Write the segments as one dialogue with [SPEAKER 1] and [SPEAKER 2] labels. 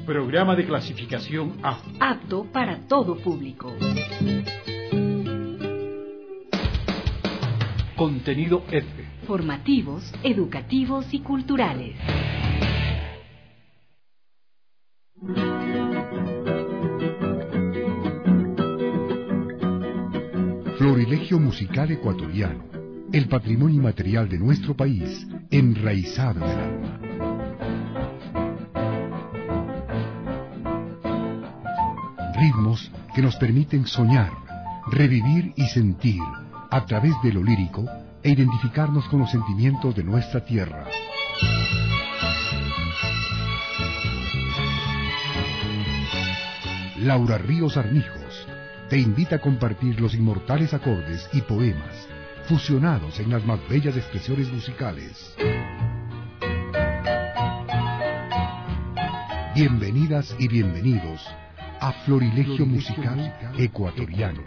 [SPEAKER 1] Programa de clasificación A.
[SPEAKER 2] Apto para todo público.
[SPEAKER 1] Contenido F.
[SPEAKER 2] Formativos, educativos y culturales.
[SPEAKER 3] Florilegio musical ecuatoriano, el patrimonio inmaterial de nuestro país, enraizado en el alma. Ritmos que nos permiten soñar, revivir y sentir, a través de lo lírico, e identificarnos con los sentimientos de nuestra tierra. Laura Ríos Armijos te invita a compartir los inmortales acordes y poemas fusionados en las más bellas expresiones musicales. Bienvenidas y bienvenidos a Florilegio Musical Ecuatoriano.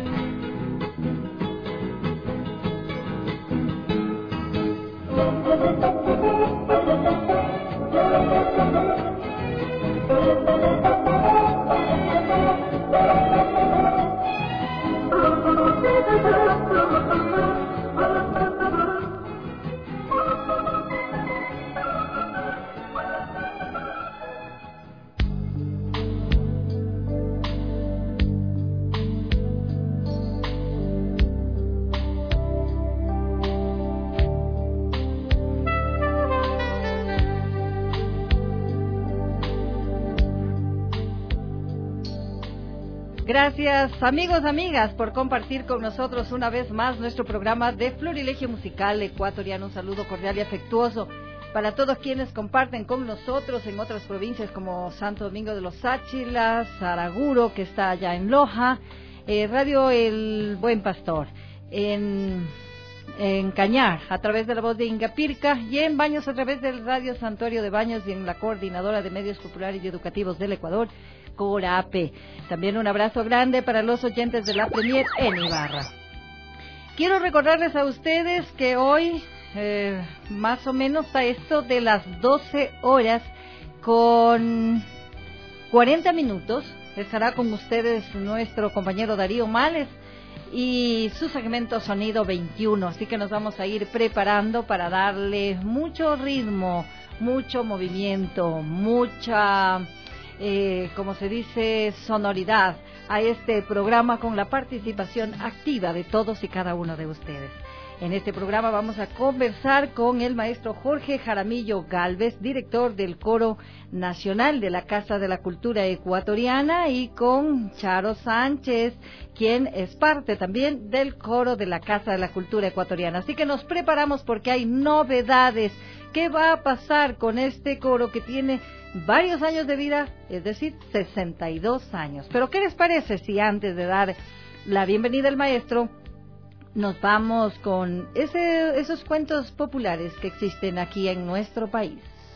[SPEAKER 4] Gracias, amigos, amigas, por compartir con nosotros una vez más nuestro programa de Florilegio Musical Ecuatoriano. Un saludo cordial y afectuoso para todos quienes comparten con nosotros en otras provincias como Santo Domingo de los Áchilas, Saraguro, que está allá en Loja, Radio El Buen Pastor, en Cañar, a través de la voz de Ingapirca, y en Baños a través del Radio Santuario de Baños y en la Coordinadora de Medios Populares y Educativos del Ecuador, Corape. También un abrazo grande para los oyentes de la Premier en Ibarra. Quiero recordarles a ustedes que hoy, más o menos a esto de las 12 horas con 40 minutos, estará con ustedes nuestro compañero Darío Males y su segmento Sonido 21. Así que nos vamos a ir preparando para darle mucho ritmo, mucho movimiento, mucha... como se dice, sonoridad a este programa con la participación activa de todos y cada uno de ustedes. En este programa vamos a conversar con el maestro Jorge Jaramillo Gálvez, director del Coro Nacional de la Casa de la Cultura Ecuatoriana, y con Charo Sánchez, quien es parte también del Coro de la Casa de la Cultura Ecuatoriana. Así que nos preparamos porque hay novedades. ¿Qué va a pasar con este coro que tiene varios años de vida, es decir, 62 años? Pero ¿qué les parece si antes de dar la bienvenida al maestro nos vamos con esos cuentos populares que existen aquí en nuestro país?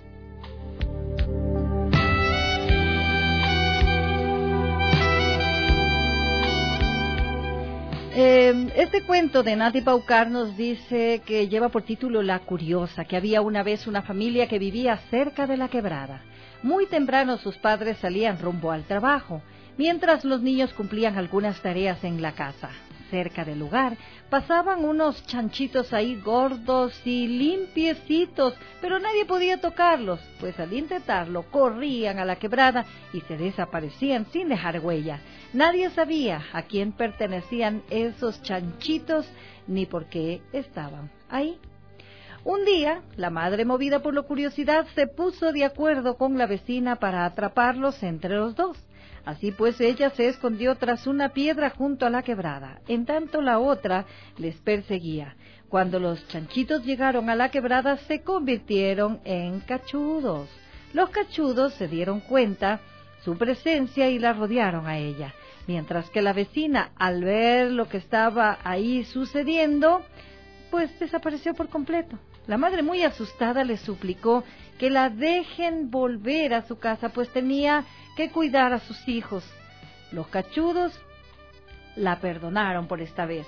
[SPEAKER 4] Este cuento de Nati Paucar nos dice que lleva por título La Curiosa, que había una vez una familia que vivía cerca de la quebrada. Muy temprano sus padres salían rumbo al trabajo, mientras los niños cumplían algunas tareas en la casa. Cerca del lugar pasaban unos chanchitos ahí gordos y limpiecitos, pero nadie podía tocarlos, pues al intentarlo corrían a la quebrada y se desaparecían sin dejar huella. Nadie sabía a quién pertenecían esos chanchitos ni por qué estaban ahí. Un día, la madre, movida por la curiosidad, se puso de acuerdo con la vecina para atraparlos entre los dos. Así pues, ella se escondió tras una piedra junto a la quebrada, en tanto la otra les perseguía. Cuando los chanchitos llegaron a la quebrada, se convirtieron en cachudos. Los cachudos se dieron cuenta su presencia y la rodearon a ella, mientras que la vecina, al ver lo que estaba ahí sucediendo, pues desapareció por completo. La madre, muy asustada, le suplicó que la dejen volver a su casa, pues tenía que cuidar a sus hijos. Los cachudos la perdonaron por esta vez,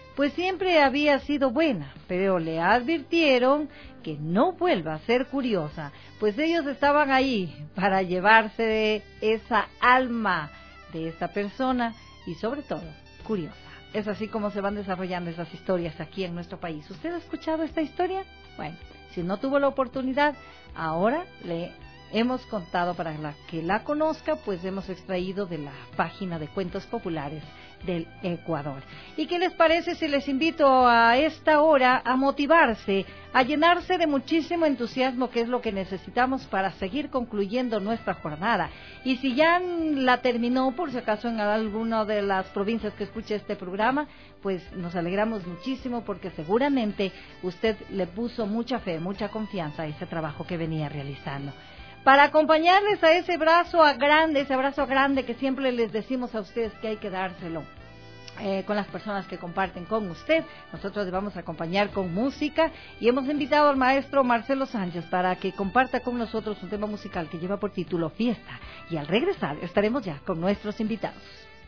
[SPEAKER 4] pues siempre había sido buena, pero le advirtieron que no vuelva a ser curiosa, pues ellos estaban ahí para llevarse esa alma de esta persona y sobre todo curiosa. Es así como se van desarrollando esas historias aquí en nuestro país. ¿Usted ha escuchado esta historia? Bueno, si no tuvo la oportunidad, ahora le hemos contado para que la conozca, pues hemos extraído de la página de Cuentos Populares del Ecuador. ¿Y qué les parece si les invito a esta hora a motivarse, a llenarse de muchísimo entusiasmo, que es lo que necesitamos para seguir concluyendo nuestra jornada? Y si ya la terminó, por si acaso en alguna de las provincias que escuche este programa, pues nos alegramos muchísimo porque seguramente usted le puso mucha fe, mucha confianza a ese trabajo que venía realizando. Para acompañarles a ese abrazo grande que siempre les decimos a ustedes que hay que dárselo con las personas que comparten con usted, nosotros les vamos a acompañar con música y hemos invitado al maestro Marcelo Sánchez para que comparta con nosotros un tema musical que lleva por título Fiesta, y al regresar estaremos ya con nuestros invitados.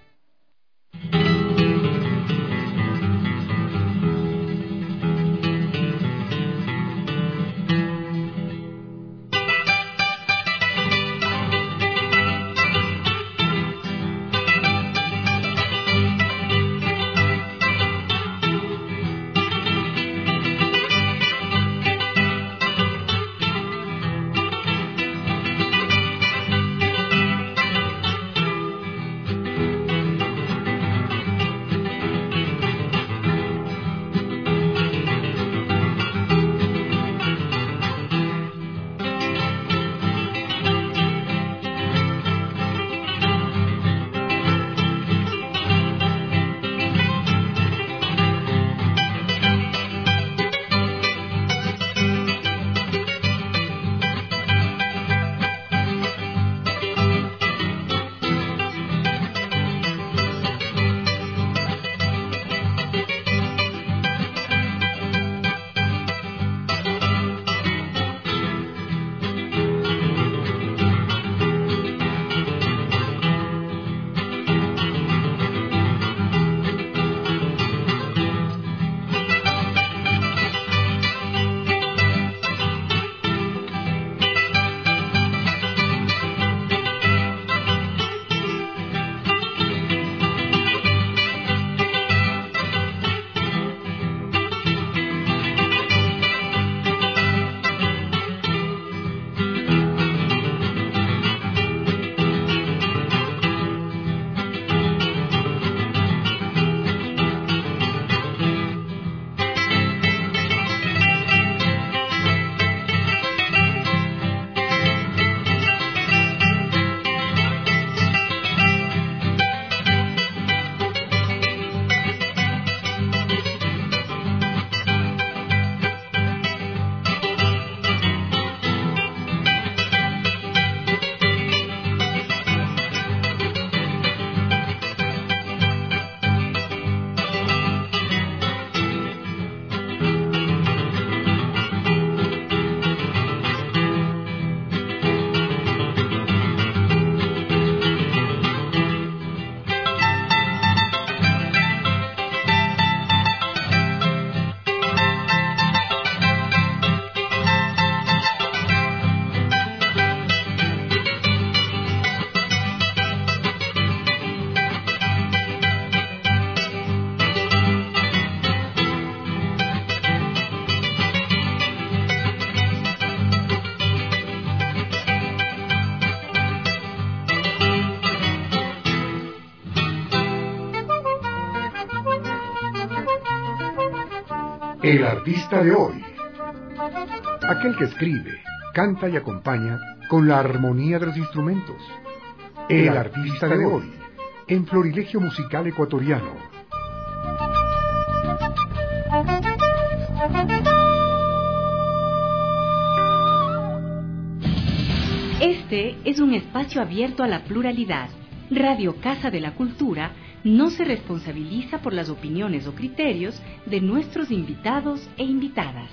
[SPEAKER 3] El artista de hoy. Aquel que escribe, canta y acompaña con la armonía de los instrumentos. El artista de hoy, en Florilegio Musical Ecuatoriano.
[SPEAKER 2] Este es un espacio abierto a la pluralidad. Radio Casa de la Cultura no se responsabiliza por las opiniones o criterios de nuestros invitados e invitadas.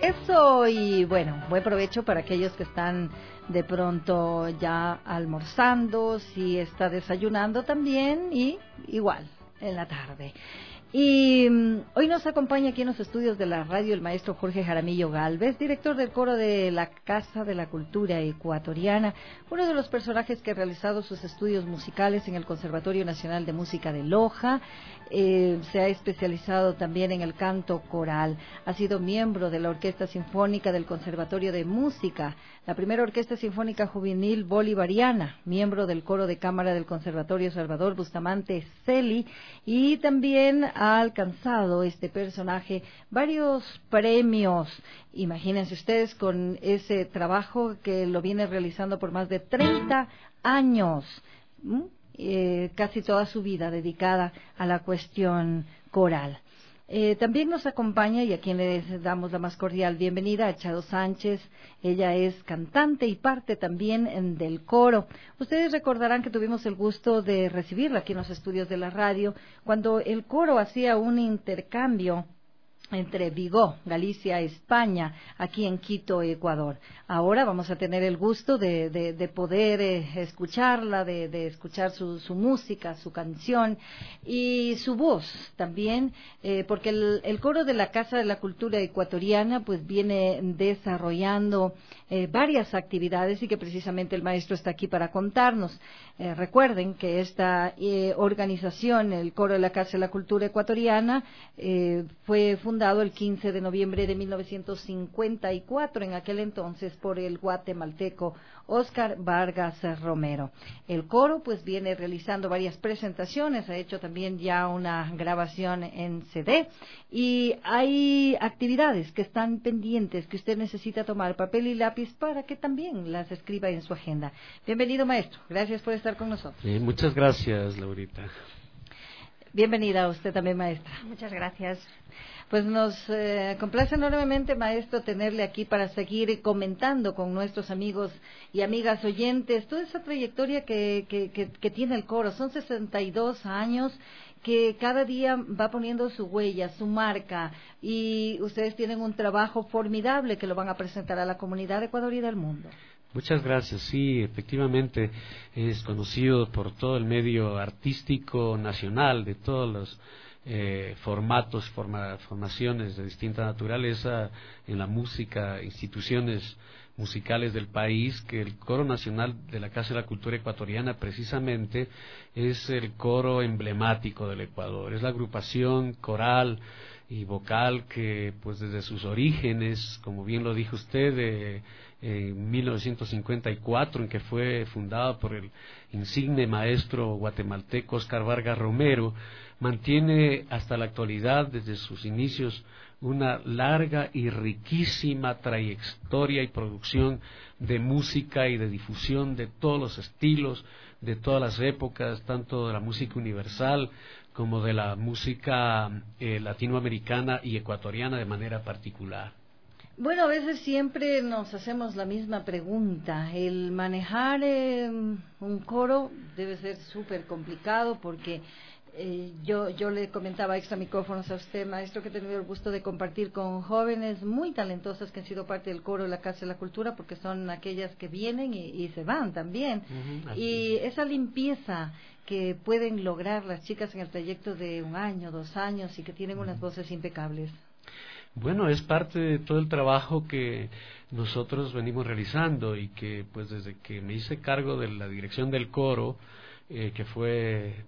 [SPEAKER 4] Eso, y bueno, buen provecho para aquellos que están de pronto ya almorzando, si está desayunando también, y igual en la tarde. Y hoy nos acompaña aquí en los estudios de la radio el maestro Jorge Jaramillo Gálvez, director del coro de la Casa de la Cultura Ecuatoriana, uno de los personajes que ha realizado sus estudios musicales en el Conservatorio Nacional de Música de Loja. Se ha especializado también en el canto coral, ha sido miembro de la Orquesta Sinfónica del Conservatorio de Música, la primera orquesta sinfónica juvenil bolivariana, miembro del coro de cámara del Conservatorio Salvador Bustamante Celi, y también ha alcanzado este personaje varios premios. Imagínense ustedes con ese trabajo que lo viene realizando por más de 30 años. Casi toda su vida dedicada a la cuestión coral. También nos acompaña, y a quien les damos la más cordial bienvenida, a Charo Sánchez. Ella es cantante y parte también del coro. Ustedes recordarán que tuvimos el gusto de recibirla aquí en los estudios de la radio, cuando el coro hacía un intercambio entre Vigo, Galicia, España, aquí en Quito, Ecuador. Ahora vamos a tener el gusto de poder escucharla, de escuchar su música, su canción y su voz también, porque el coro de la Casa de la Cultura Ecuatoriana pues viene desarrollando varias actividades, y que precisamente el maestro está aquí para contarnos. Recuerden que esta organización, el coro de la Casa de la Cultura Ecuatoriana, fue fundado el 15 de noviembre de 1954, en aquel entonces por el guatemalteco Óscar Vargas Romero. El coro pues viene realizando varias presentaciones, ha hecho también ya una grabación en CD, y hay actividades que están pendientes, que usted necesita tomar papel y lápiz para que también las escriba en su agenda. Bienvenido, maestro, gracias por estar con nosotros.
[SPEAKER 5] Muchas gracias, Laurita.
[SPEAKER 4] Bienvenida a usted también, maestra.
[SPEAKER 6] Muchas gracias.
[SPEAKER 4] Pues nos complace enormemente, maestro, tenerle aquí para seguir comentando con nuestros amigos y amigas oyentes toda esa trayectoria que tiene el coro. Son 62 años que cada día va poniendo su huella, su marca, y ustedes tienen un trabajo formidable que lo van a presentar a la comunidad de Ecuador y del mundo.
[SPEAKER 5] Muchas gracias. Sí, efectivamente es conocido por todo el medio artístico nacional, de todos los formatos, formaciones de distinta naturaleza en la música, instituciones musicales del país, que el Coro Nacional de la Casa de la Cultura Ecuatoriana precisamente es el coro emblemático del Ecuador. Es la agrupación coral y vocal que pues desde sus orígenes, como bien lo dijo usted, en 1954, en que fue fundada por el insigne maestro guatemalteco Óscar Vargas Romero, mantiene hasta la actualidad, desde sus inicios, una larga y riquísima trayectoria y producción de música y de difusión de todos los estilos, de todas las épocas, tanto de la música universal como de la música latinoamericana y ecuatoriana de manera particular.
[SPEAKER 4] Bueno, a veces siempre nos hacemos la misma pregunta. El manejar un coro debe ser súper complicado, porque yo le comentaba extra micrófonos a usted, maestro, que he tenido el gusto de compartir con jóvenes muy talentosas que han sido parte del coro de la Casa de la Cultura, porque son aquellas que vienen y se van también. Y esa limpieza que pueden lograr las chicas en el trayecto de 1 año, 2 años, y que tienen unas voces impecables.
[SPEAKER 5] Bueno, es parte de todo el trabajo que nosotros venimos realizando, y que pues desde que me hice cargo de la dirección del coro, que fue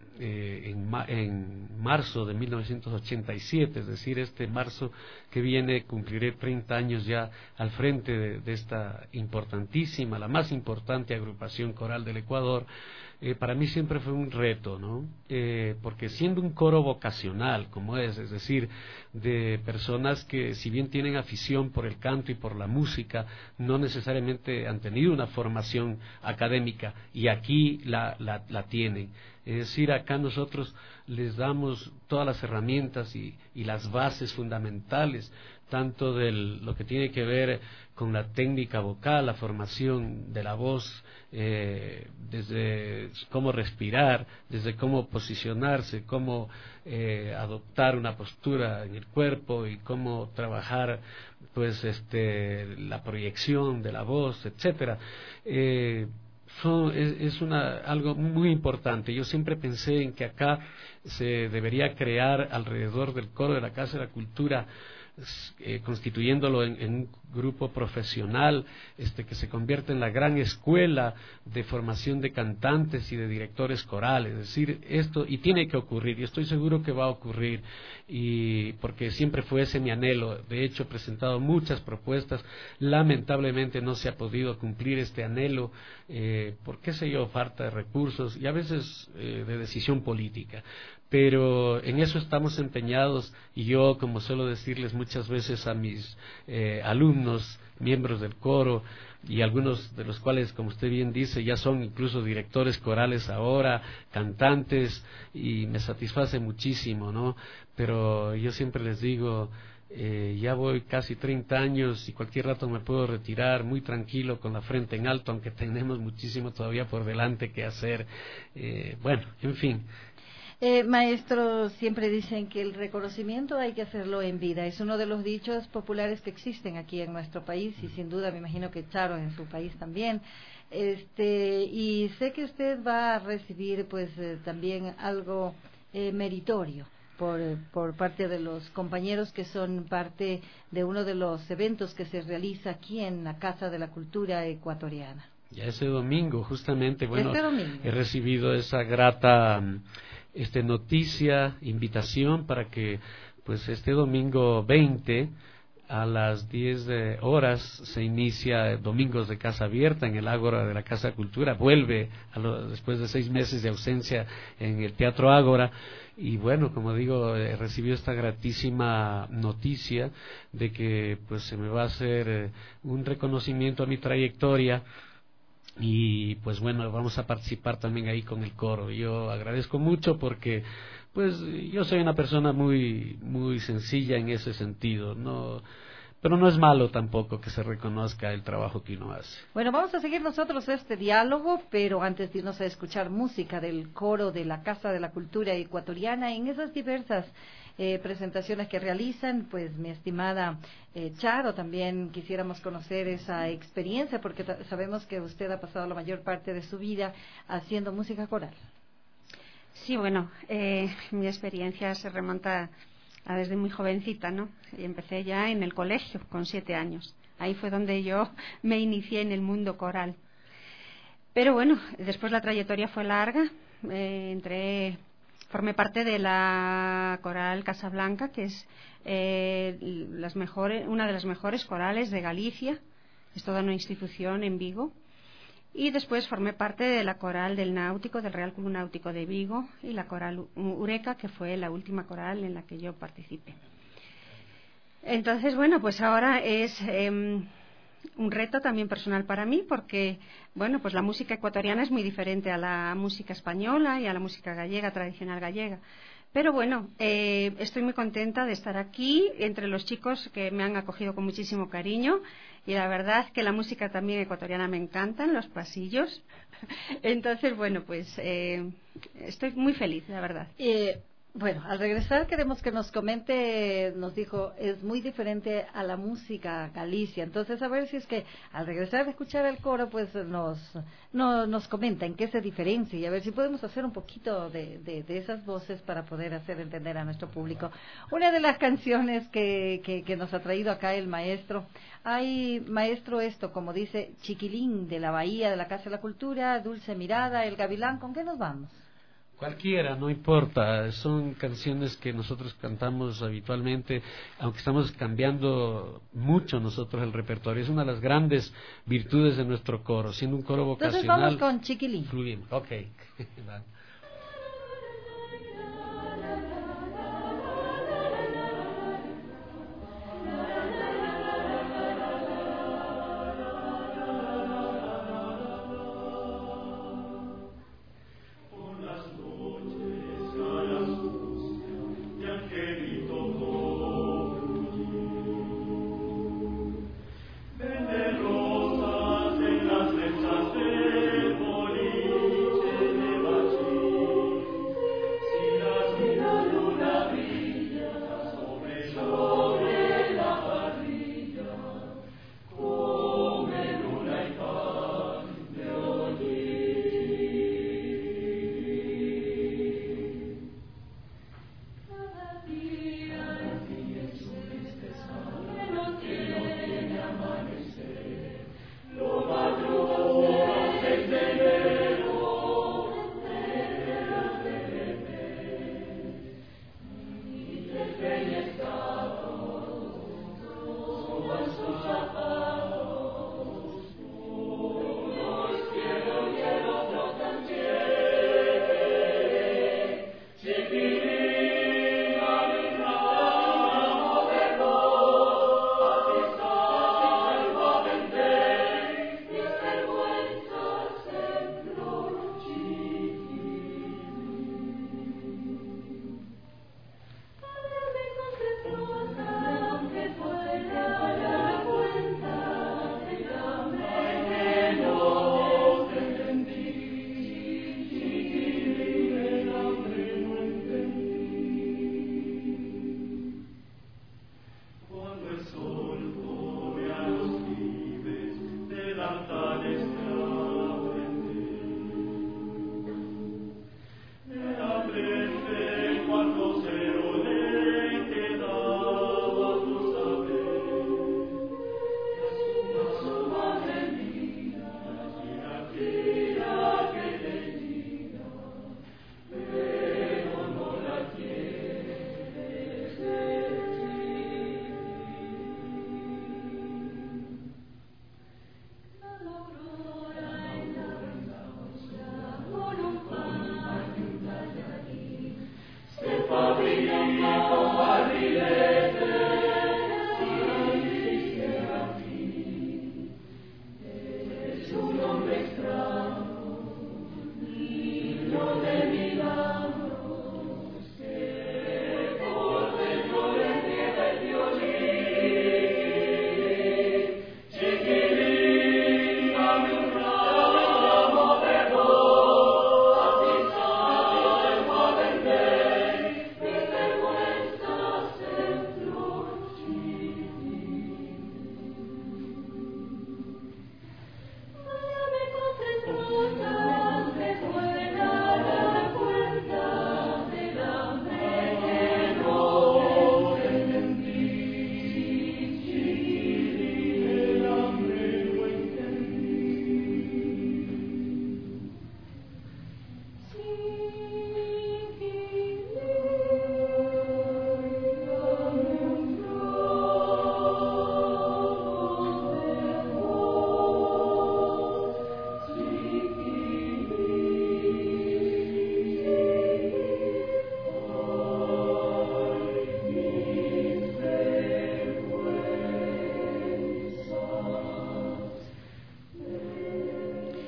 [SPEAKER 5] en marzo de 1987, es decir, este marzo que viene cumpliré 30 años ya al frente de esta importantísima, la más importante agrupación coral del Ecuador. Para mí siempre fue un reto, ¿no? Porque siendo un coro vocacional, como es decir, de personas que si bien tienen afición por el canto y por la música, no necesariamente han tenido una formación académica, y aquí la tienen. Es decir, acá nosotros les damos todas las herramientas y las bases fundamentales, tanto de lo que tiene que ver con la técnica vocal, la formación de la voz, desde cómo respirar, desde cómo posicionarse, cómo adoptar una postura en el cuerpo y cómo trabajar pues la proyección de la voz, etcétera. Es algo muy importante. Yo siempre pensé en que acá se debería crear alrededor del coro de la Casa de la Cultura, constituyéndolo en un grupo profesional que se convierte en la gran escuela de formación de cantantes y de directores corales. Es decir, esto, y tiene que ocurrir, y estoy seguro que va a ocurrir, y porque siempre fue ese mi anhelo. De hecho, he presentado muchas propuestas, lamentablemente no se ha podido cumplir este anhelo, por qué sé yo, falta de recursos y a veces de decisión política. Pero en eso estamos empeñados, y yo, como suelo decirles muchas veces a mis alumnos, miembros del coro, y algunos de los cuales, como usted bien dice, ya son incluso directores corales ahora, cantantes, y me satisface muchísimo, ¿no? Pero yo siempre les digo, ya voy casi 30 años y cualquier rato me puedo retirar muy tranquilo, con la frente en alto, aunque tenemos muchísimo todavía por delante que hacer. Bueno, en fin.
[SPEAKER 4] Maestro, siempre dicen que el reconocimiento hay que hacerlo en vida. Es uno de los dichos populares que existen aquí en nuestro país, y sin duda me imagino que Charo en su país también. Y sé que usted va a recibir pues también algo meritorio por parte de los compañeros que son parte de uno de los eventos que se realiza aquí en la Casa de la Cultura Ecuatoriana.
[SPEAKER 5] Ya ese domingo, justamente, bueno,
[SPEAKER 4] domingo
[SPEAKER 5] he recibido esa grata noticia, invitación para que pues este domingo 20 a las 10 horas se inicia Domingos de Casa Abierta en el Ágora de la Casa de Cultura. Vuelve después de 6 meses de ausencia en el Teatro Ágora. Y bueno, como digo, he recibido esta gratísima noticia de que pues se me va a hacer un reconocimiento a mi trayectoria. Y pues bueno, vamos a participar también ahí con el coro. Yo agradezco mucho porque pues yo soy una persona muy sencilla en ese sentido, pero no es malo tampoco que se reconozca el trabajo que uno hace.
[SPEAKER 4] Bueno, vamos a seguir nosotros este diálogo, pero antes de irnos a escuchar música del coro de la Casa de la Cultura Ecuatoriana en esas diversas presentaciones que realizan, pues mi estimada Charo, también quisiéramos conocer esa experiencia, porque sabemos que usted ha pasado la mayor parte de su vida haciendo música coral.
[SPEAKER 6] Sí, bueno, mi experiencia se remonta a desde muy jovencita, ¿no? Y empecé ya en el colegio con 7 años. Ahí fue donde yo me inicié en el mundo coral. Pero bueno, después la trayectoria fue larga. Formé parte de la Coral Casablanca, que es una de las mejores corales de Galicia. Es toda una institución en Vigo. Y después formé parte de la Coral del Náutico, del Real Club Náutico de Vigo, y la Coral Ureca, que fue la última coral en la que yo participé. Entonces, bueno, pues ahora es un reto también personal para mí, porque, bueno, pues la música ecuatoriana es muy diferente a la música española y a la música gallega, tradicional gallega. Pero bueno, estoy muy contenta de estar aquí entre los chicos que me han acogido con muchísimo cariño, y la verdad que la música también ecuatoriana me encanta en los pasillos. Entonces, bueno, pues estoy muy feliz, la verdad.
[SPEAKER 4] Bueno, al regresar queremos que nos comente, nos dijo, es muy diferente a la música Galicia. Entonces, a ver si es que al regresar de escuchar el coro, pues nos comenta en qué se diferencia, y a ver si podemos hacer un poquito de esas voces para poder hacer entender a nuestro público. Una de las canciones que nos ha traído acá el maestro, maestro, como dice, Chiquilín de la Bahía de la Casa de la Cultura, Dulce Mirada, El Gavilán, ¿con qué nos vamos?
[SPEAKER 5] Cualquiera, no importa, son canciones que nosotros cantamos habitualmente, aunque estamos cambiando mucho nosotros el repertorio. Es una de las grandes virtudes de nuestro coro, siendo un coro vocacional.
[SPEAKER 4] Entonces vamos con Chiquilín.
[SPEAKER 5] Fluimos, ok.
[SPEAKER 7] Las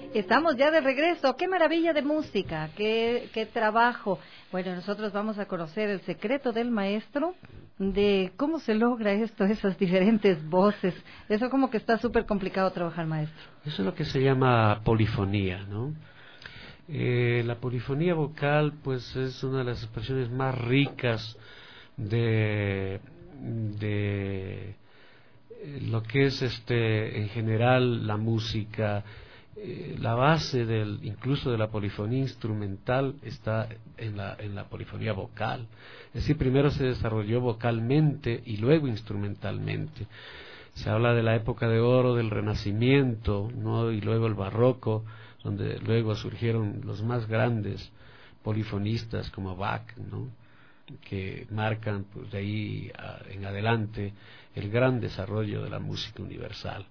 [SPEAKER 4] Estamos ya de regreso. ¡Qué maravilla de música! ¡Qué trabajo! Bueno, nosotros vamos a conocer el secreto del maestro, de cómo se logra esto, esas diferentes voces. Eso como que está súper complicado trabajar, maestro.
[SPEAKER 5] Eso es lo que se llama polifonía, ¿no? La polifonía vocal, pues, es una de las expresiones más ricas de lo que es en general la música. La base incluso de la polifonía instrumental está en la polifonía vocal. Es decir, primero se desarrolló vocalmente y luego instrumentalmente. Se habla de la época de oro del Renacimiento, ¿no? Y luego el Barroco, donde luego surgieron los más grandes polifonistas como Bach, ¿no? Que marcan, pues, de ahí en adelante el gran desarrollo de la música universal.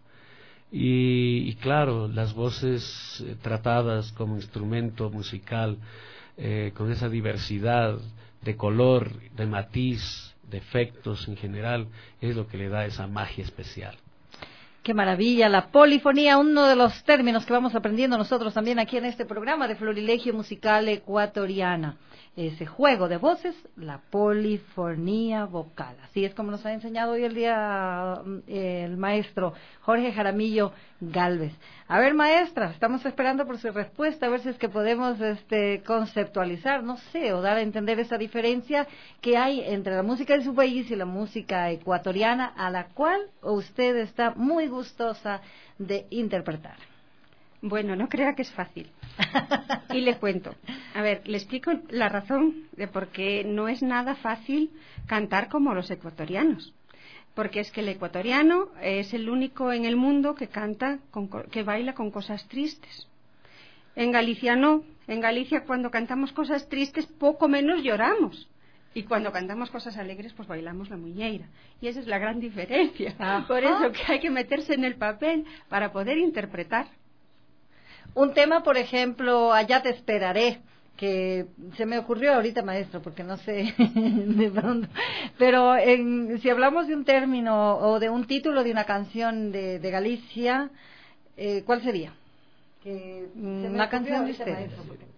[SPEAKER 5] Y claro, las voces tratadas como instrumento musical, con esa diversidad de color, de matiz, de efectos en general, es lo que le da esa magia especial.
[SPEAKER 4] ¡Qué maravilla! La polifonía, uno de los términos que vamos aprendiendo nosotros también aquí en este programa de Florilegio Musical Ecuatoriana. Ese juego de voces, la polifonía vocal. Así es como nos ha enseñado hoy el maestro Jorge Jaramillo Gálvez. A ver, maestra, estamos esperando por su respuesta, a ver si es que podemos conceptualizar, no sé, o dar a entender esa diferencia que hay entre la música de su país y la música ecuatoriana, a la cual usted está muy gustosa de interpretar.
[SPEAKER 6] Bueno, no crea que es fácil. Y le cuento. A ver, le explico la razón de por qué no es nada fácil cantar como los ecuatorianos. Porque es que el ecuatoriano es el único en el mundo que canta, que baila con cosas tristes. En Galicia no. En Galicia cuando cantamos cosas tristes poco menos lloramos. Y cuando cantamos cosas alegres, pues bailamos la muñeira. Y esa es la gran diferencia. Ajá. Por eso que hay que meterse en el papel para poder interpretar.
[SPEAKER 4] Un tema, por ejemplo, Allá te esperaré, que se me ocurrió ahorita, maestro, porque no sé de pronto. Pero si hablamos de un término o de un título de una canción de Galicia, ¿cuál sería? Una canción de ustedes.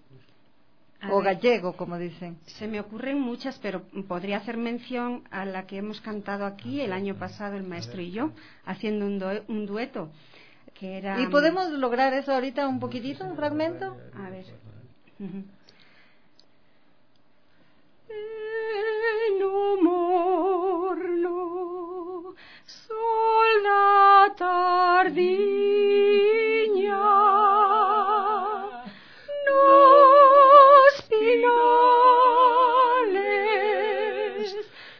[SPEAKER 4] O gallego, como dicen.
[SPEAKER 6] Se me ocurren muchas, pero podría hacer mención a la que hemos cantado aquí el año pasado, el maestro y yo, haciendo un dueto. Que era...
[SPEAKER 4] ¿Y podemos lograr eso ahorita un poquitito, un fragmento?
[SPEAKER 6] A ver. No morno, sol la tardiña, nos pinales,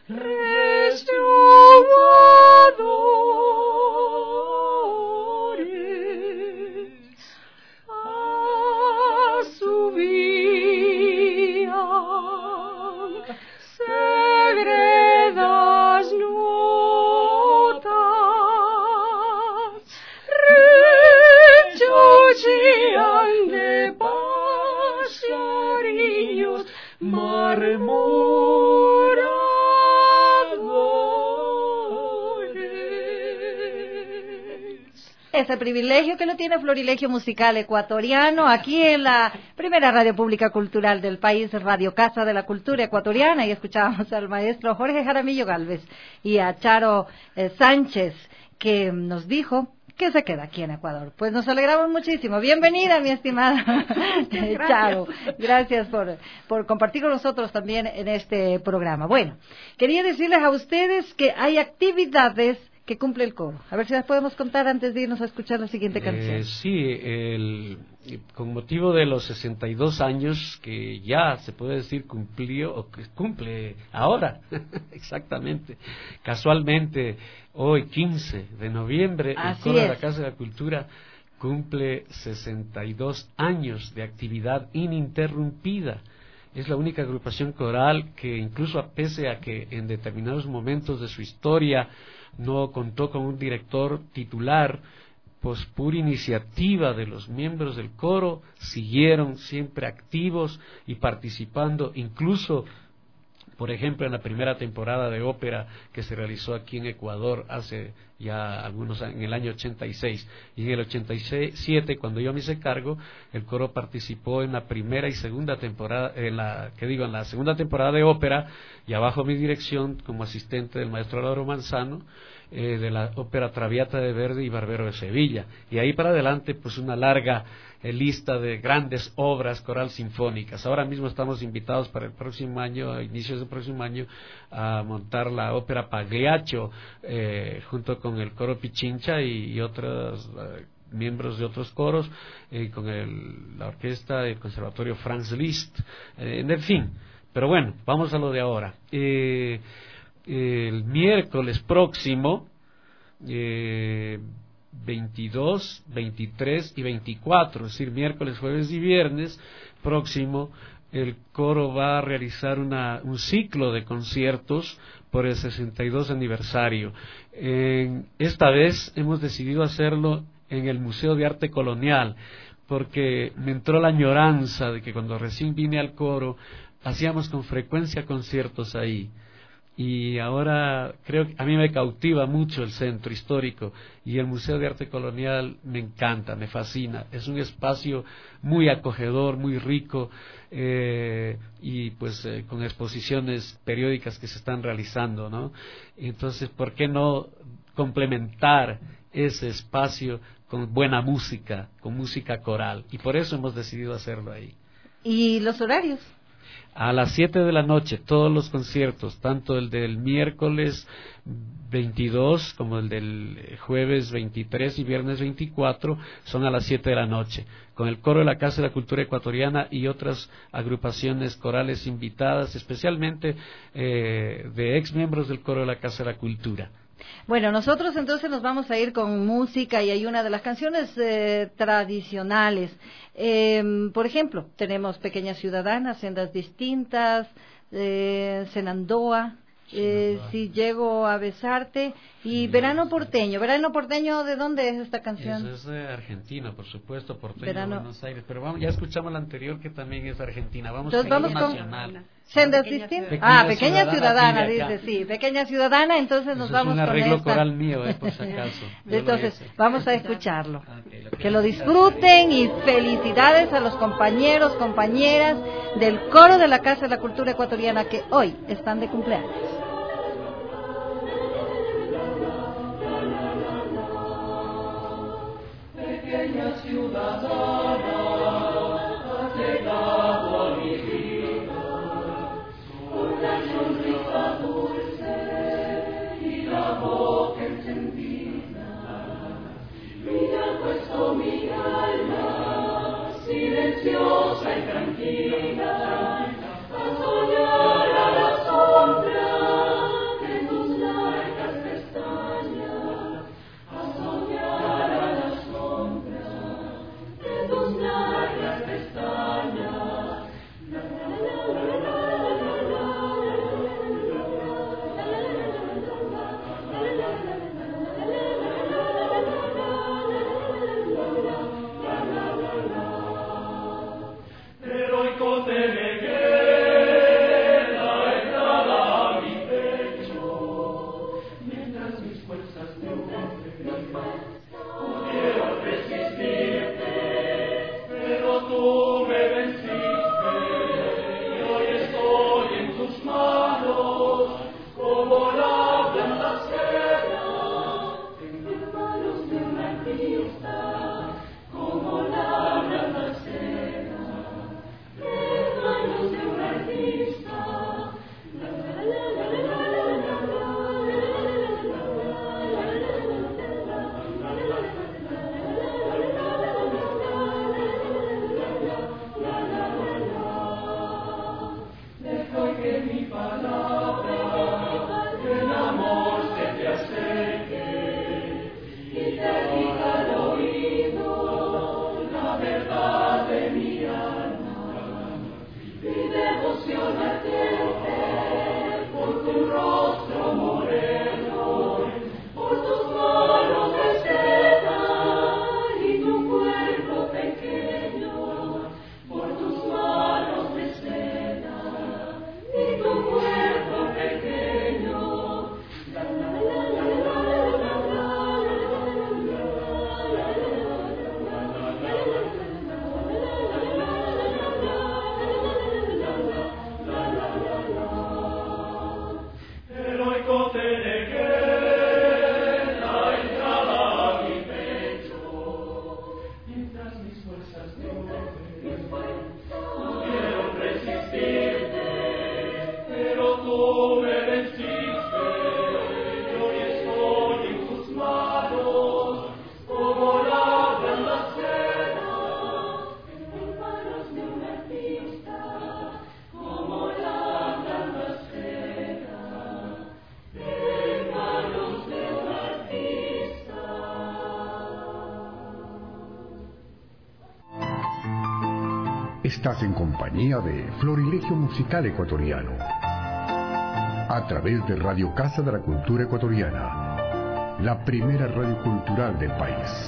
[SPEAKER 4] ese privilegio que lo tiene Florilegio Musical Ecuatoriano, aquí en la primera radio pública cultural del país, Radio Casa de la Cultura Ecuatoriana, y escuchábamos al maestro Jorge Jaramillo Gálvez y a Charo Sánchez, que nos dijo que se queda aquí en Ecuador. Pues nos alegramos muchísimo. Bienvenida, mi estimada Charo. Gracias por compartir con nosotros también en este programa. Bueno, quería decirles a ustedes que hay actividades que cumple el coro. A ver si las podemos contar antes de irnos a escuchar la siguiente canción.
[SPEAKER 5] Sí, con motivo de los 62 años que ya se puede decir cumplió, o que cumple ahora, exactamente, casualmente, hoy 15 de noviembre, el Coro de la Casa de la Cultura cumple 62 años de actividad ininterrumpida. Es la única agrupación coral que, incluso pese a que en determinados momentos de su historia no contó con un director titular, pues pura iniciativa de los miembros del coro, siguieron siempre activos y participando incluso Por ejemplo, en la primera temporada de ópera que se realizó aquí en Ecuador hace ya algunos años, en el año 86, y en el 87, cuando yo me hice cargo, el coro participó en la primera y segunda temporada, en la segunda temporada de ópera, y abajo mi dirección como asistente del maestro Lauro Manzano, de la ópera Traviata de Verdi y Barbero de Sevilla, y ahí para adelante pues una larga lista de grandes obras coral sinfónicas. Ahora mismo estamos invitados para el próximo año, a inicios del próximo año, a montar la ópera Pagliaccio, junto con el coro Pichincha y otros miembros de otros coros, con la orquesta del Conservatorio Franz Liszt, en fin. Pero bueno, vamos a lo de ahora. El miércoles próximo, 22, 23 y 24, es decir, miércoles, jueves y viernes próximo, el coro va a realizar un ciclo de conciertos por el 62 aniversario. Esta vez hemos decidido hacerlo en el Museo de Arte Colonial, porque me entró la añoranza de que cuando recién vine al coro hacíamos con frecuencia conciertos ahí. Y ahora creo que a mí me cautiva mucho el centro histórico, y el Museo de Arte Colonial me encanta, me fascina. Es un espacio muy acogedor, muy rico, y pues con exposiciones periódicas que se están realizando, ¿no? Entonces, ¿por qué no complementar ese espacio con buena música, con música coral? Y por eso hemos decidido hacerlo ahí.
[SPEAKER 4] ¿Y los horarios?
[SPEAKER 5] A las 7 de la noche, todos los conciertos, tanto el del miércoles 22 como el del jueves 23 y viernes 24, son a las 7 de la noche, con el coro de la Casa de la Cultura Ecuatoriana y otras agrupaciones corales invitadas, especialmente de ex miembros del coro de la Casa de la Cultura.
[SPEAKER 4] Bueno, nosotros entonces nos vamos a ir con música, y hay una de las canciones tradicionales. Por ejemplo, tenemos Pequeña Ciudadana, Sendas Distintas, Senandoa, Si Llego a Besarte, y Verano Porteño. Verano Porteño, ¿de dónde es esta canción?
[SPEAKER 5] Eso es de Argentina, por supuesto, Porteño,
[SPEAKER 4] Verano.
[SPEAKER 5] Buenos Aires. Pero vamos, ya escuchamos la anterior, que también es de Argentina.
[SPEAKER 4] Entonces vamos con
[SPEAKER 5] nacional.
[SPEAKER 4] Sendas Distintas. Pequeña Ciudadana, dice, sí, Pequeña Ciudadana. Entonces nos vamos con esta.
[SPEAKER 5] Es un arreglo coral mío, por si acaso.
[SPEAKER 4] Entonces vamos a escucharlo. Que lo disfruten, y felicidades a los compañeros, compañeras del coro de la Casa de la Cultura Ecuatoriana que hoy están de cumpleaños.
[SPEAKER 7] Pequeña ciudadana, has llegado a mi vida, con la sonrisa dulce y la boca encendida. Mira puesto mi alma, silenciosa y tranquila, a soñar a la sombra de tus largas pestañas, a soñar a la sombra de tus largas pestañas. Pero
[SPEAKER 3] Estás en compañía de Florilegio Musical Ecuatoriano, a través de Radio Casa de la Cultura Ecuatoriana, la primera radio cultural del país.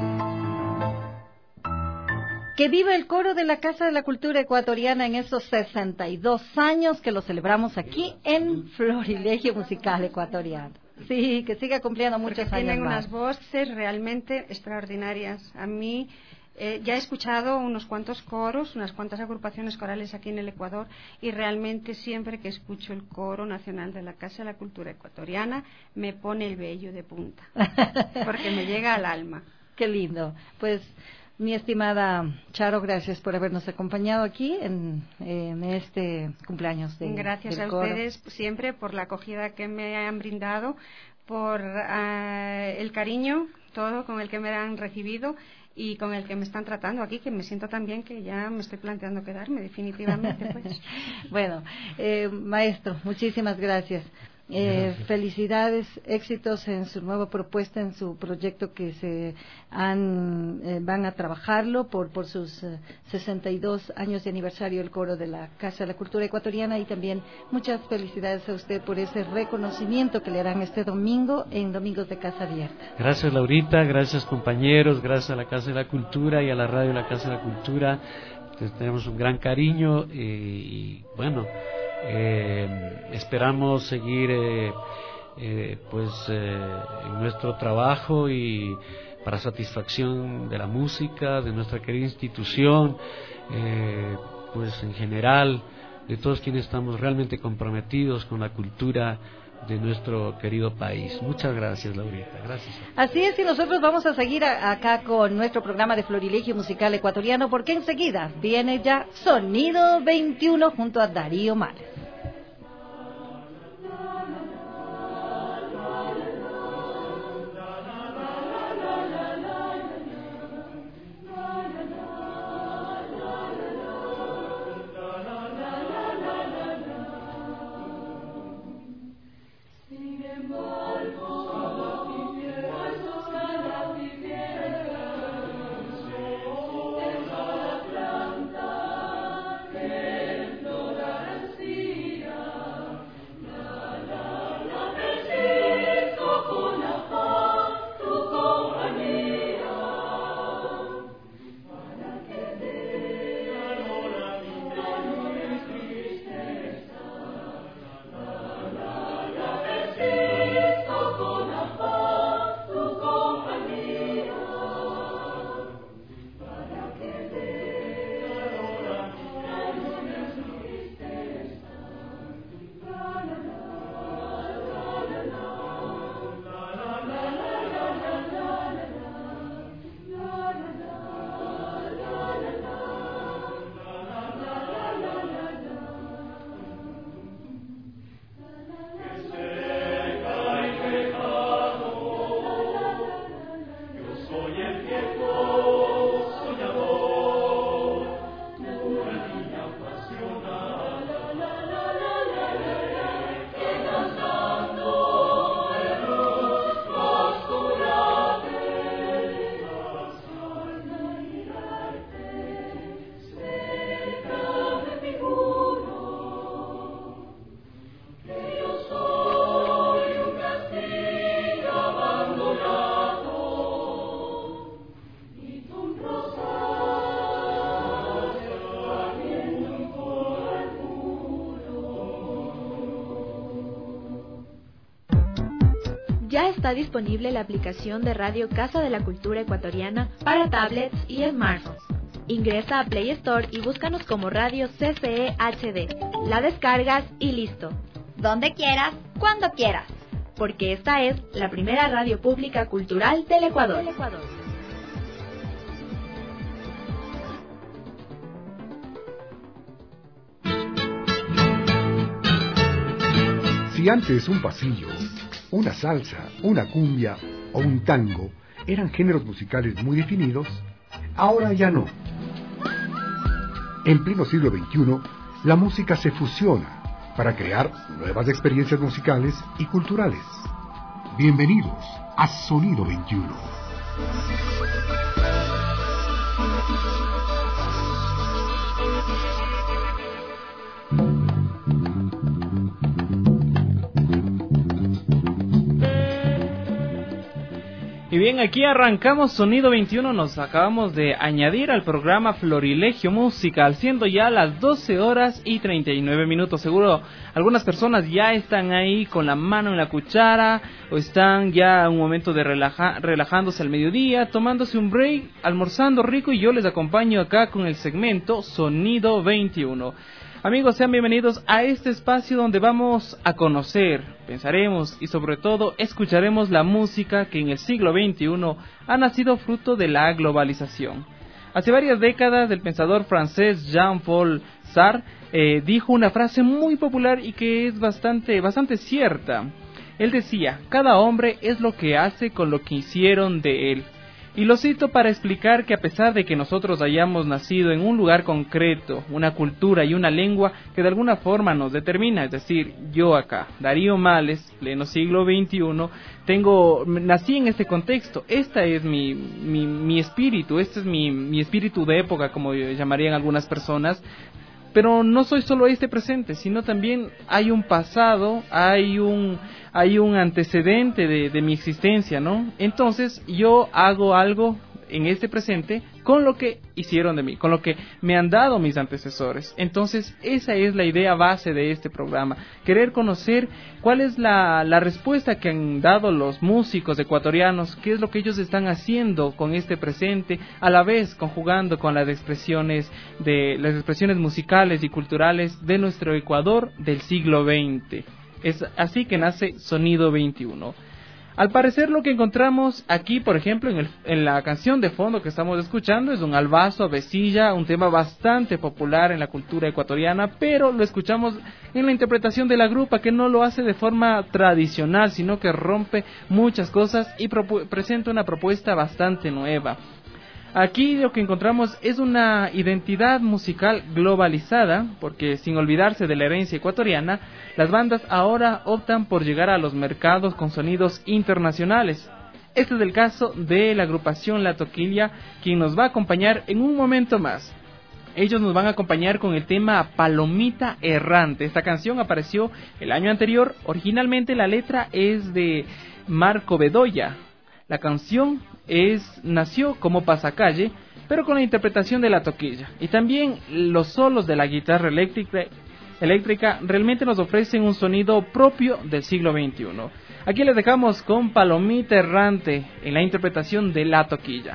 [SPEAKER 4] Que viva el coro de la Casa de la Cultura Ecuatoriana en esos 62 años que lo celebramos aquí en Florilegio Musical Ecuatoriano. Sí, que siga cumpliendo muchos años más.
[SPEAKER 6] Tienen unas voces realmente extraordinarias. A mí ya he escuchado unos cuantos coros, unas cuantas agrupaciones corales aquí en el Ecuador, y realmente siempre que escucho el coro nacional de la Casa de la Cultura Ecuatoriana me pone el vello de punta, porque me llega al alma.
[SPEAKER 4] Qué lindo. Pues, mi estimada Charo, gracias por habernos acompañado aquí en este cumpleaños del
[SPEAKER 6] Gracias a
[SPEAKER 4] coro.
[SPEAKER 6] ustedes siempre por la acogida que me han brindado, por el cariño todo con el que me han recibido y con el que me están tratando aquí, que me siento tan bien que ya me estoy planteando quedarme definitivamente. Pues.
[SPEAKER 4] Bueno, maestro, muchísimas gracias. Felicidades, éxitos en su nueva propuesta, en su proyecto que se van a trabajarlo por sus 62 años de aniversario del coro de la Casa de la Cultura Ecuatoriana, y también muchas felicidades a usted por ese reconocimiento que le harán este domingo en Domingos de Casa Abierta.
[SPEAKER 5] Gracias, Laurita, gracias, compañeros, gracias a la Casa de la Cultura y a la radio de la Casa de la Cultura. Tenemos un gran cariño y bueno, esperamos seguir en nuestro trabajo y para satisfacción de la música, de nuestra querida institución, pues en general de todos quienes estamos realmente comprometidos con la cultura de nuestro querido país. Muchas gracias, Laurita. Gracias.
[SPEAKER 4] Así es, y nosotros vamos a seguir acá con nuestro programa de Florilegio Musical Ecuatoriano, porque enseguida viene ya Sonido 21 junto a Darío Mares.
[SPEAKER 8] Ya está disponible la aplicación de Radio Casa de la Cultura Ecuatoriana para tablets y smartphones. Ingresa a Play Store y búscanos como Radio CCE HD. La descargas y listo. Donde quieras, cuando quieras. Porque esta es la primera radio pública cultural del Ecuador.
[SPEAKER 3] Si antes un pasillo, una salsa, una cumbia o un tango eran géneros musicales muy definidos, ahora ya no. En pleno siglo XXI, la música se fusiona para crear nuevas experiencias musicales y culturales. Bienvenidos a Sonido 21.
[SPEAKER 9] Y bien, aquí arrancamos Sonido 21, nos acabamos de añadir al programa Florilegio Musical, siendo ya las 12 horas y 39 minutos. Seguro algunas personas ya están ahí con la mano en la cuchara, o están ya en un momento de relajándose al mediodía, tomándose un break, almorzando rico, y yo les acompaño acá con el segmento Sonido 21. Amigos, sean bienvenidos a este espacio donde vamos a conocer, pensaremos y sobre todo escucharemos la música que en el siglo XXI ha nacido fruto de la globalización. Hace varias décadas el pensador francés Jean-Paul Sartre dijo una frase muy popular y que es bastante cierta. Él decía: cada hombre es lo que hace con lo que hicieron de él. Y lo cito para explicar que a pesar de que nosotros hayamos nacido en un lugar concreto, una cultura y una lengua que de alguna forma nos determina, es decir, yo acá, Darío Males, pleno siglo XXI, nací en este contexto, esta es mi espíritu, este es mi espíritu de época, como llamarían algunas personas. Pero no soy solo este presente, sino también hay un pasado, hay un antecedente de mi existencia, ¿no? Entonces yo hago algo en este presente con lo que hicieron de mí, con lo que me han dado mis antecesores. Entonces esa es la idea base de este programa, querer conocer cuál es la respuesta que han dado los músicos ecuatorianos, qué es lo que ellos están haciendo con este presente, a la vez conjugando con las expresiones musicales y culturales de nuestro Ecuador del siglo XX. Es así que nace Sonido 21. Al parecer lo que encontramos aquí, por ejemplo, en la canción de fondo que estamos escuchando, es un albazo, avecilla, un tema bastante popular en la cultura ecuatoriana, pero lo escuchamos en la interpretación de la grupa, que no lo hace de forma tradicional, sino que rompe muchas cosas y presenta una propuesta bastante nueva. Aquí lo que encontramos es una identidad musical globalizada, porque sin olvidarse de la herencia ecuatoriana, las bandas ahora optan por llegar a los mercados con sonidos internacionales. Este es el caso de la agrupación La Toquilla, quien nos va a acompañar en un momento más. Ellos nos van a acompañar con el tema Palomita Errante. Esta canción apareció el año anterior. Originalmente la letra es de Marco Bedoya. La canción nació como Pasacalle, pero con la interpretación de La Toquilla. Y también los solos de la guitarra eléctrica realmente nos ofrecen un sonido propio del siglo XXI. Aquí les dejamos con Palomita Errante en la interpretación de La Toquilla.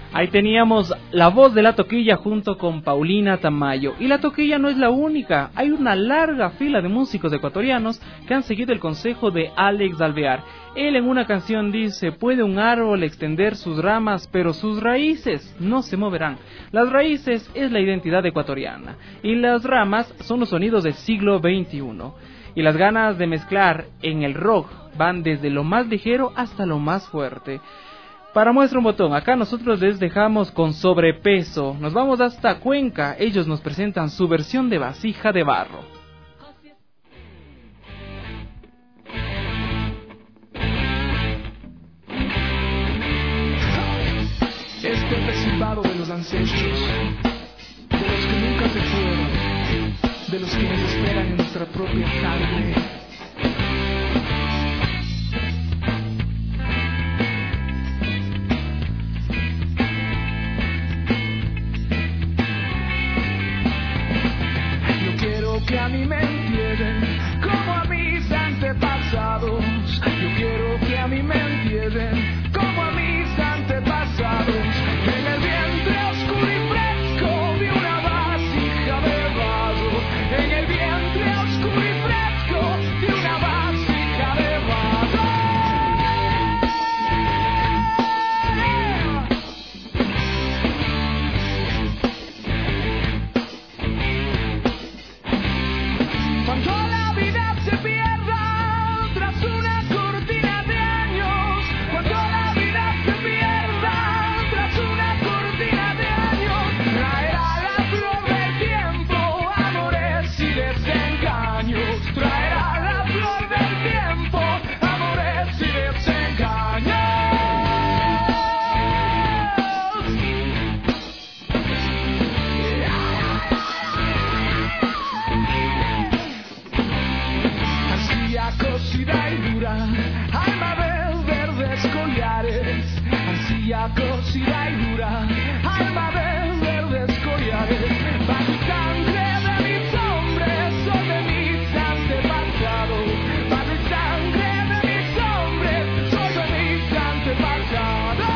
[SPEAKER 9] Ahí teníamos la voz de La Toquilla junto con Paulina Tamayo. Y La Toquilla no es la única, hay una larga fila de músicos ecuatorianos que han seguido el consejo de Alex Alvear. Él en una canción dice: puede un árbol extender sus ramas, pero sus raíces no se moverán. Las raíces es la identidad ecuatoriana y las ramas son los sonidos del siglo XXI. Y las ganas de mezclar en el rock van desde lo más ligero hasta lo más fuerte. Para muestra un botón, acá nosotros les dejamos con Sobrepeso. Nos vamos hasta Cuenca, ellos nos presentan su versión de Vasija de Barro.
[SPEAKER 10] Este reservado de los ancestros, de los que nunca se fueron, de los que nos esperan en nuestra propia carne. Que a mí me entierren como a mis antepasados. Yo quiero que a mí me entierren como a mis antepasados. En el vientre oscuro y fresco de una vasija de barro. En el vientre oscuro y fresco de una vasija de barro. Cuando la vida se pierda tras una cortina de años, cuando la vida se pierda tras una cortina de años, traerá la flor del tiempo, amores y desengaños, traerá la flor del tiempo, amores y desengaños. Cosida y dura, alma de verdes collares, ansilla cosida y dura, alma de verdes collares, bajo sangre de mis hombres, son de mis antepasados, bajo sangre de mis hombres, son de mis antepasados.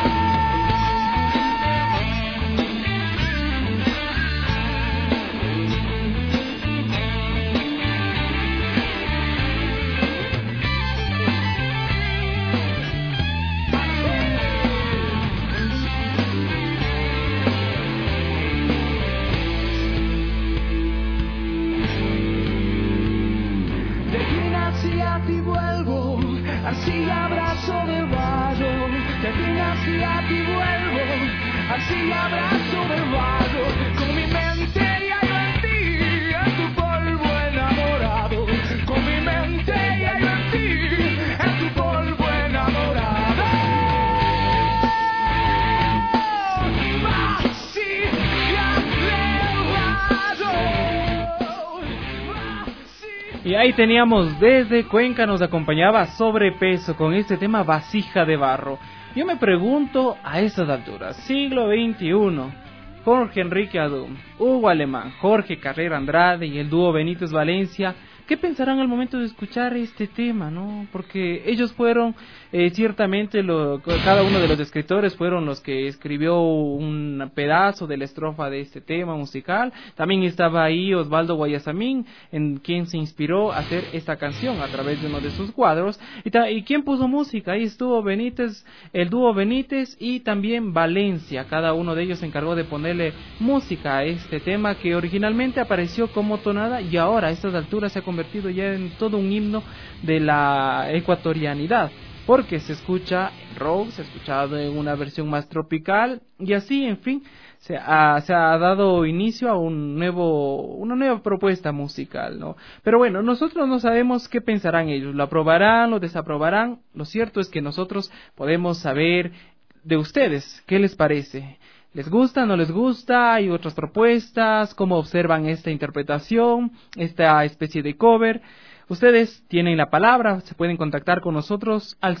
[SPEAKER 10] A ti vuelvo, así abrazo de barro, de ti nací, a ti vuelvo, así abrazo de barro, con mi mente y yo en ti, en tu polvo enamorado, con mi mente y yo en ti, en tu polvo enamorado.
[SPEAKER 9] Y ahí teníamos desde Cuenca, nos acompañaba Sobrepeso con este tema Vasija de Barro. Yo me pregunto a estas alturas, siglo XXI, Jorge Enrique Adum, Hugo Alemán, Jorge Carrera Andrade y el dúo Benítez Valencia, ¿qué pensarán al momento de escuchar este tema, no? Porque ellos fueron, ciertamente, cada uno de los escritores fueron los que escribió un pedazo de la estrofa de este tema musical. También estaba ahí Osvaldo Guayasamín, en quien se inspiró a hacer esta canción a través de uno de sus cuadros. ¿Y quién puso música? Ahí estuvo Benítez, el dúo Benítez y también Valencia. Cada uno de ellos se encargó de ponerle música a este tema que originalmente apareció como tonada y ahora a estas alturas se ha convertido ya en todo un himno de la ecuatorianidad, porque se escucha rock, se ha escuchado en una versión más tropical y así, en fin, se ha dado inicio a una nueva propuesta musical, ¿no? Pero bueno, nosotros no sabemos qué pensarán ellos, lo aprobarán, lo desaprobarán. Lo cierto es que nosotros podemos saber de ustedes qué les parece. ¿Les gusta, no les gusta? ¿Hay otras propuestas? ¿Cómo observan esta interpretación, esta especie de cover? Ustedes tienen la palabra, se pueden contactar con nosotros al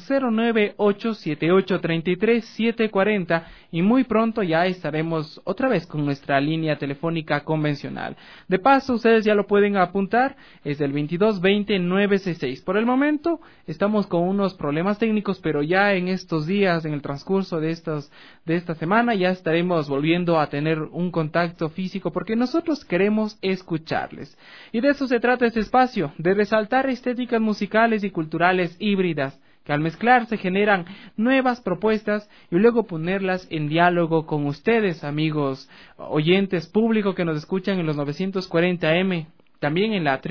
[SPEAKER 9] 098-7833-740 y muy pronto ya estaremos otra vez con nuestra línea telefónica convencional. De paso, ustedes ya lo pueden apuntar, es el 2220-966. Por el momento estamos con unos problemas técnicos, pero ya en estos días, en el transcurso de esta semana, ya estaremos volviendo a tener un contacto físico porque nosotros queremos escucharles. Y de eso se trata este espacio, de resaltar estéticas musicales y culturales híbridas, que al mezclarse generan nuevas propuestas y luego ponerlas en diálogo con ustedes, amigos oyentes, público que nos escuchan en los 940M, también en la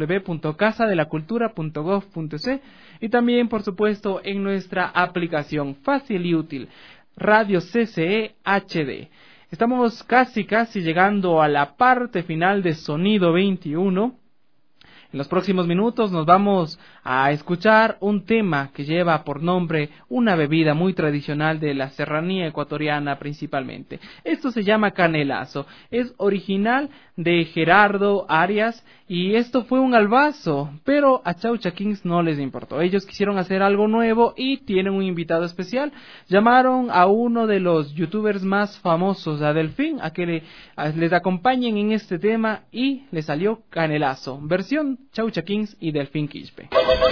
[SPEAKER 9] www.casadelacultura.gov.c y también, por supuesto, en nuestra aplicación fácil y útil, Radio CCE HD. Estamos casi llegando a la parte final de Sonido 21. En los próximos minutos nos vamos a escuchar un tema que lleva por nombre una bebida muy tradicional de la serranía ecuatoriana principalmente. Esto se llama canelazo, es original de Gerardo Arias y esto fue un albazo, pero a Chaucha Kings no les importó. Ellos quisieron hacer algo nuevo y tienen un invitado especial. Llamaron a uno de los youtubers más famosos, a Delfín, a que les acompañen en este tema y le salió canelazo, versión Chaucha Kings y Delfín Quispe.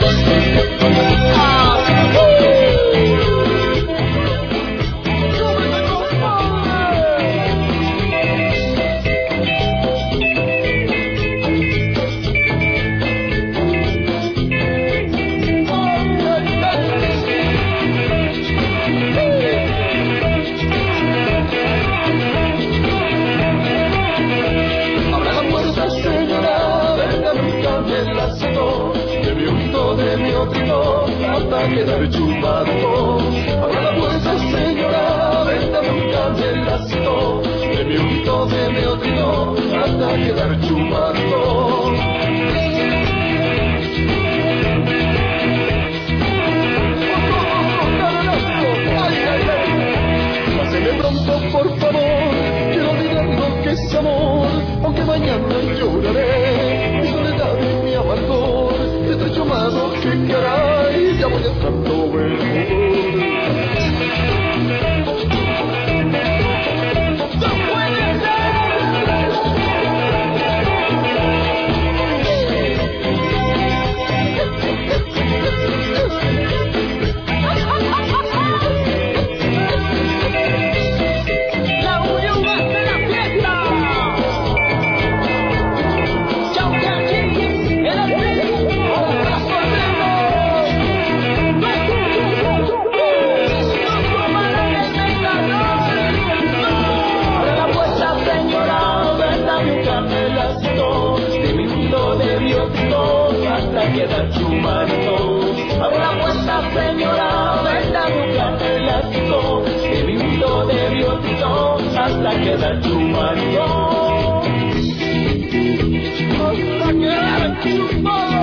[SPEAKER 7] Hasta quedar chupado, abra la puerta señora, véndame un canelazo, deme un grito, deme otro, hasta quedar chupado. Páseme pronto por favor, quiero olvidar lo que es amor, aunque mañana lloraré, mi soledad y mi amargor, estoy chumado, que caray, ya voy entrando en quedar chumado. Abre la puerta, señora, véndame un canelazo, que mi mundo de biotito hasta quedar chumado. Hasta quedar chumado.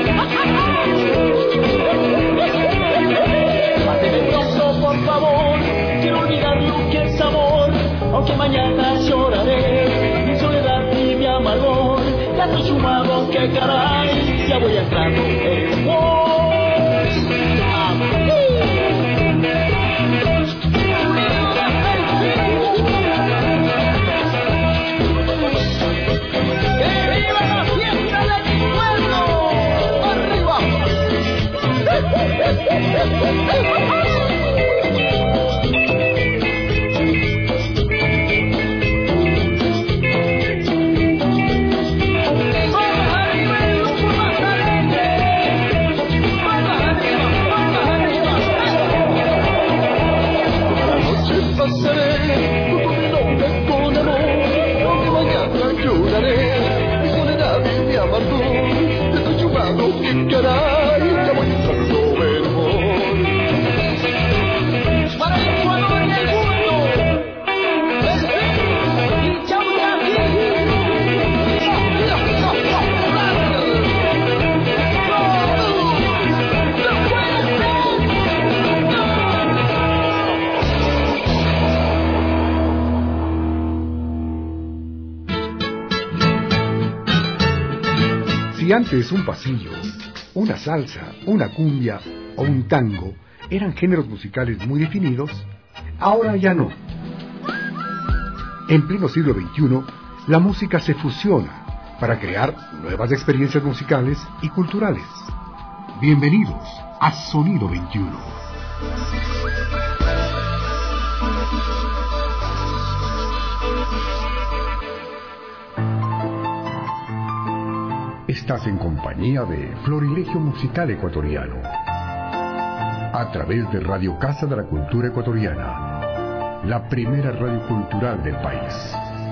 [SPEAKER 7] Páseme pronto, por favor, quiero olvidar lo que es amor, aunque mañana lloraré, mi soledad y mi amargor, ya estoy chumado, que caray, ya voy entrando en voz. ¡Que viva la fiesta de mi pueblo! ¡Arriba!
[SPEAKER 3] Si antes un pasillo, una salsa, una cumbia o un tango eran géneros musicales muy definidos, ahora ya no. En pleno siglo XXI, la música se fusiona para crear nuevas experiencias musicales y culturales. Bienvenidos a Sonido 21. Estás en compañía de Florilegio Musical Ecuatoriano, a través de Radio Casa de la Cultura Ecuatoriana, la primera radio cultural del país.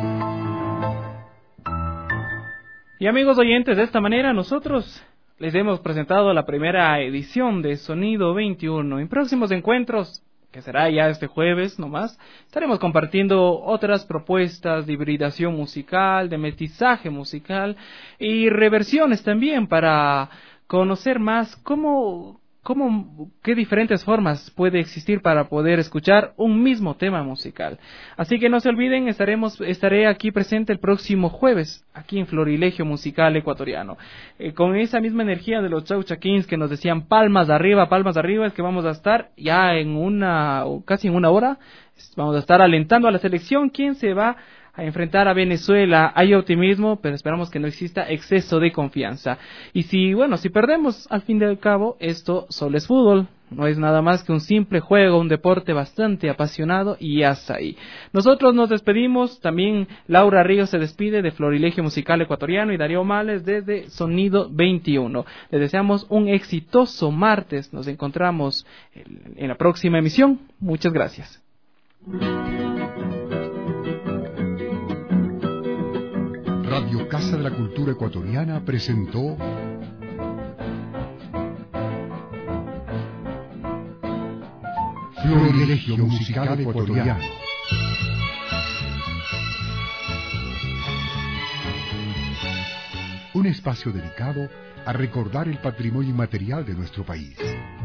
[SPEAKER 9] Y amigos oyentes, de esta manera nosotros les hemos presentado la primera edición de Sonido 21. En próximos encuentros, que será ya este jueves nomás, estaremos compartiendo otras propuestas de hibridación musical, de mestizaje musical y reversiones también para conocer más qué diferentes formas puede existir para poder escuchar un mismo tema musical. Así que no se olviden, estaré aquí presente el próximo jueves, aquí en Florilegio Musical Ecuatoriano. Con esa misma energía de los Chauchaquins que nos decían palmas arriba, es que vamos a estar ya casi en una hora, vamos a estar alentando a la selección, quien se va a enfrentar a Venezuela. Hay optimismo, pero esperamos que no exista exceso de confianza. Y si perdemos, al fin y al cabo, esto solo es fútbol. No es nada más que un simple juego, un deporte bastante apasionado y hasta ahí. Nosotros nos despedimos, también Laura Ríos se despide de Florilegio Musical Ecuatoriano y Darío Males desde Sonido 21. Les deseamos un exitoso martes. Nos encontramos en la próxima emisión. Muchas gracias.
[SPEAKER 3] Radio Casa de la Cultura Ecuatoriana presentó Florilegio Musical Ecuatoriano. Un espacio dedicado a recordar el patrimonio inmaterial de nuestro país.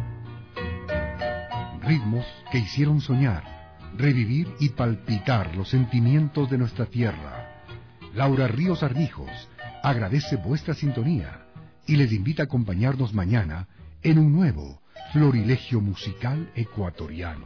[SPEAKER 3] Ritmos que hicieron soñar, revivir y palpitar los sentimientos de nuestra tierra. Laura Ríos Armijos agradece vuestra sintonía y les invita a acompañarnos mañana en un nuevo Florilegio Musical Ecuatoriano.